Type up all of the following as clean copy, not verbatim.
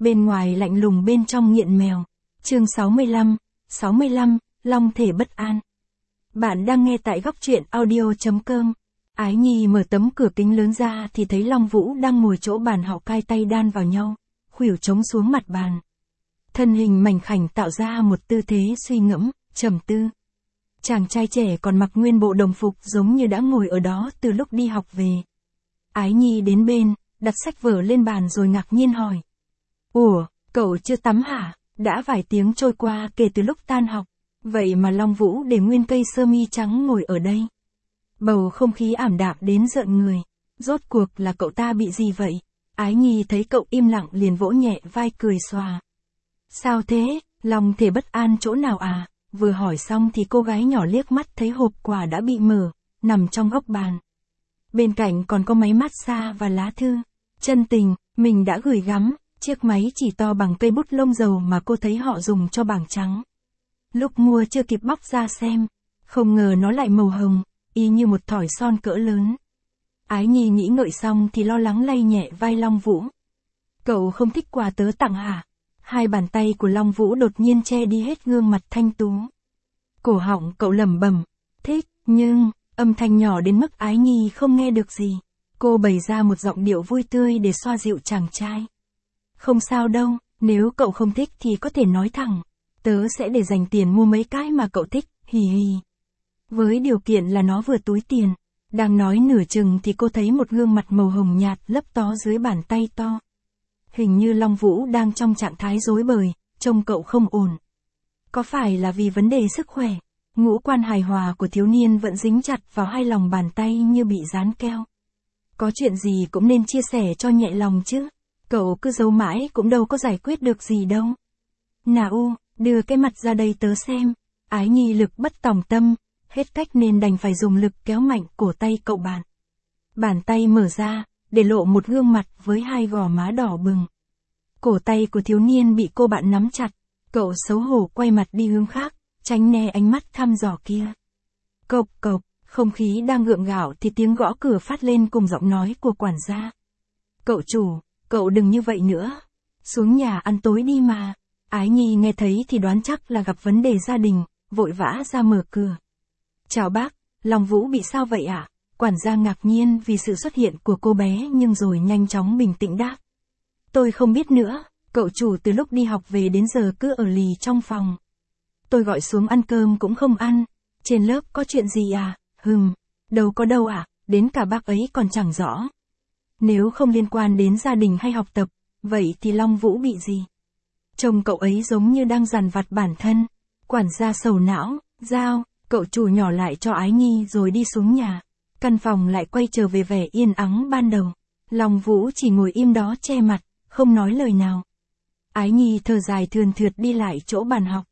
bên ngoài lạnh lùng bên trong nghiện mèo. Chương 65, Long thể bất an. Bạn đang nghe tại góc truyện audio.com. Ái Nhi mở tấm cửa kính lớn ra thì thấy Long Vũ đang ngồi chỗ bàn học, hai tay đan vào nhau, khuỷu chống xuống mặt bàn. Thân hình mảnh khảnh tạo ra một tư thế suy ngẫm, trầm tư. Chàng trai trẻ còn mặc nguyên bộ đồng phục giống như đã ngồi ở đó từ lúc đi học về. Ái Nhi đến bên, đặt sách vở lên bàn rồi ngạc nhiên hỏi. Ủa, cậu chưa tắm hả? Đã vài tiếng trôi qua kể từ lúc tan học, vậy mà Long Vũ để nguyên cây sơ mi trắng ngồi ở đây. Bầu không khí ảm đạm đến rợn người. Rốt cuộc là cậu ta bị gì vậy? Ái Nhi thấy cậu im lặng liền vỗ nhẹ vai cười xòa. Sao thế, Long thể bất an chỗ nào à? Vừa hỏi xong thì cô gái nhỏ liếc mắt thấy hộp quà đã bị mở, nằm trong góc bàn. Bên cạnh còn có máy massage và lá thư. Chân tình, mình đã gửi gắm, chiếc máy chỉ to bằng cây bút lông dầu mà cô thấy họ dùng cho bảng trắng. Lúc mua chưa kịp bóc ra xem, không ngờ nó lại màu hồng, y như một thỏi son cỡ lớn. Ái Nhi nghĩ ngợi xong thì lo lắng lay nhẹ vai Long Vũ. Cậu không thích quà tớ tặng hả? Hai bàn tay của Long Vũ đột nhiên che đi hết gương mặt thanh tú. Cổ họng cậu lẩm bẩm, thích, nhưng, âm thanh nhỏ đến mức Ái Nhi không nghe được gì. Cô bày ra một giọng điệu vui tươi để xoa dịu chàng trai. Không sao đâu, nếu cậu không thích thì có thể nói thẳng. Tớ sẽ để dành tiền mua mấy cái mà cậu thích, hì hì. Với điều kiện là nó vừa túi tiền. Đang nói nửa chừng thì cô thấy một gương mặt màu hồng nhạt lấp tó dưới bàn tay to. Hình như Long Vũ đang trong trạng thái rối bời, trông cậu không ổn. Có phải là vì vấn đề sức khỏe? Ngũ quan hài hòa của thiếu niên vẫn dính chặt vào hai lòng bàn tay như bị dán keo. Có chuyện gì cũng nên chia sẻ cho nhẹ lòng chứ. Cậu cứ giấu mãi cũng đâu có giải quyết được gì đâu. Nào, đưa cái mặt ra đây tớ xem. Ái Nhi lực bất tòng tâm, hết cách nên đành phải dùng lực kéo mạnh cổ tay cậu bạn. Bàn tay mở ra, để lộ một gương mặt với hai gò má đỏ bừng. Cổ tay của thiếu niên bị cô bạn nắm chặt, cậu xấu hổ quay mặt đi hướng khác, tránh né ánh mắt thăm dò kia. Cộc cộc, không khí đang gượng gạo thì tiếng gõ cửa phát lên cùng giọng nói của quản gia. Cậu chủ, cậu đừng như vậy nữa. Xuống nhà ăn tối đi mà. Ái Nhi nghe thấy thì đoán chắc là gặp vấn đề gia đình, vội vã ra mở cửa. Chào bác, Long Vũ bị sao vậy ạ? Quản gia ngạc nhiên vì sự xuất hiện của cô bé nhưng rồi nhanh chóng bình tĩnh đáp. Tôi không biết nữa, cậu chủ từ lúc đi học về đến giờ cứ ở lì trong phòng. Tôi gọi xuống ăn cơm cũng không ăn. Trên lớp có chuyện gì à? Đâu có đâu ạ, đến cả bác ấy còn chẳng rõ. Nếu không liên quan đến gia đình hay học tập, vậy thì Long Vũ bị gì? Trông cậu ấy giống như đang dằn vặt bản thân. Quản gia sầu não, giao, cậu chủ nhỏ lại cho Ái Nhi rồi đi xuống nhà. Căn phòng lại quay trở về vẻ yên ắng ban đầu. Long Vũ chỉ ngồi im đó che mặt, không nói lời nào. Ái Nhi thở dài thườn thượt đi lại chỗ bàn học.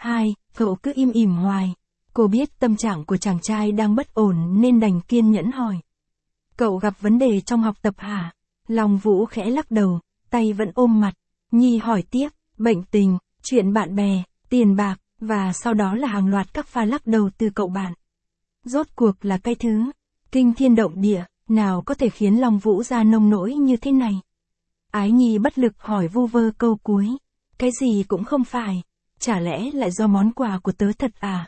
Cậu cứ im ỉm hoài. Cô biết tâm trạng của chàng trai đang bất ổn nên đành kiên nhẫn hỏi. Cậu gặp vấn đề trong học tập hả? Long Vũ khẽ lắc đầu, tay vẫn ôm mặt. Nhi hỏi tiếp, bệnh tình, chuyện bạn bè, tiền bạc, và sau đó là hàng loạt các pha lắc đầu từ cậu bạn. Rốt cuộc là cái thứ kinh thiên động địa, nào có thể khiến Long Vũ ra nông nỗi như thế này? Ái Nhi bất lực hỏi vu vơ câu cuối. Cái gì cũng không phải. Chả lẽ lại do món quà của tớ thật à?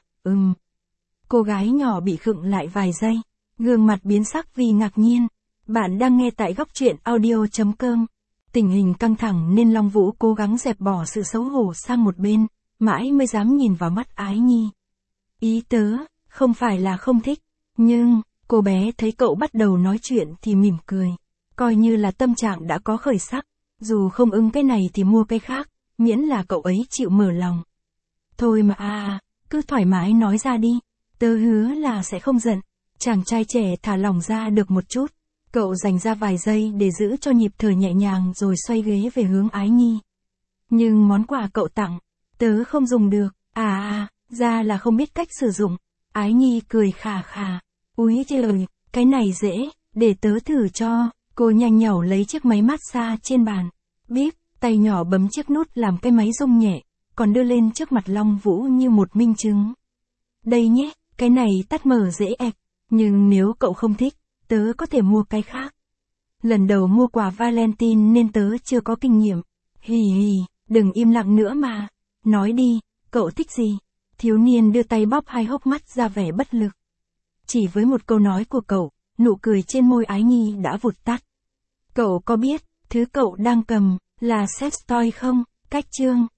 Cô gái nhỏ bị khựng lại vài giây, gương mặt biến sắc vì ngạc nhiên. Bạn đang nghe tại góc truyện audio.com. Tình hình căng thẳng nên Long Vũ cố gắng dẹp bỏ sự xấu hổ sang một bên, mãi mới dám nhìn vào mắt Ái Nhi. Ý tớ, không phải là không thích, nhưng, cô bé thấy cậu bắt đầu nói chuyện thì mỉm cười. Coi như là tâm trạng đã có khởi sắc, dù không ưng cái này thì mua cái khác, miễn là cậu ấy chịu mở lòng. Thôi mà cứ thoải mái nói ra đi, tớ hứa là sẽ không giận. Chàng trai trẻ thả lỏng ra được một chút, cậu dành ra vài giây để giữ cho nhịp thở nhẹ nhàng rồi xoay ghế về hướng Ái Nhi. Nhưng món quà cậu tặng, tớ không dùng được, ra là không biết cách sử dụng. Ái Nhi cười khà khà, úi trời, cái này dễ, để tớ thử cho. Cô nhanh nhảu lấy chiếc máy massage trên bàn, bíp, tay nhỏ bấm chiếc nút làm cái máy rung nhẹ, còn đưa lên trước mặt Long Vũ như một minh chứng. Đây nhé, cái này tắt mở dễ ẹc, nhưng nếu cậu không thích, tớ có thể mua cái khác. Lần đầu mua quà Valentine nên tớ chưa có kinh nghiệm. Hì hì, đừng im lặng nữa mà. Nói đi, cậu thích gì? Thiếu niên đưa tay bóp hai hốc mắt ra vẻ bất lực. Chỉ với một câu nói của cậu, nụ cười trên môi Ái Nhi đã vụt tắt. Cậu có biết, thứ cậu đang cầm, là sex toy không? Cách chương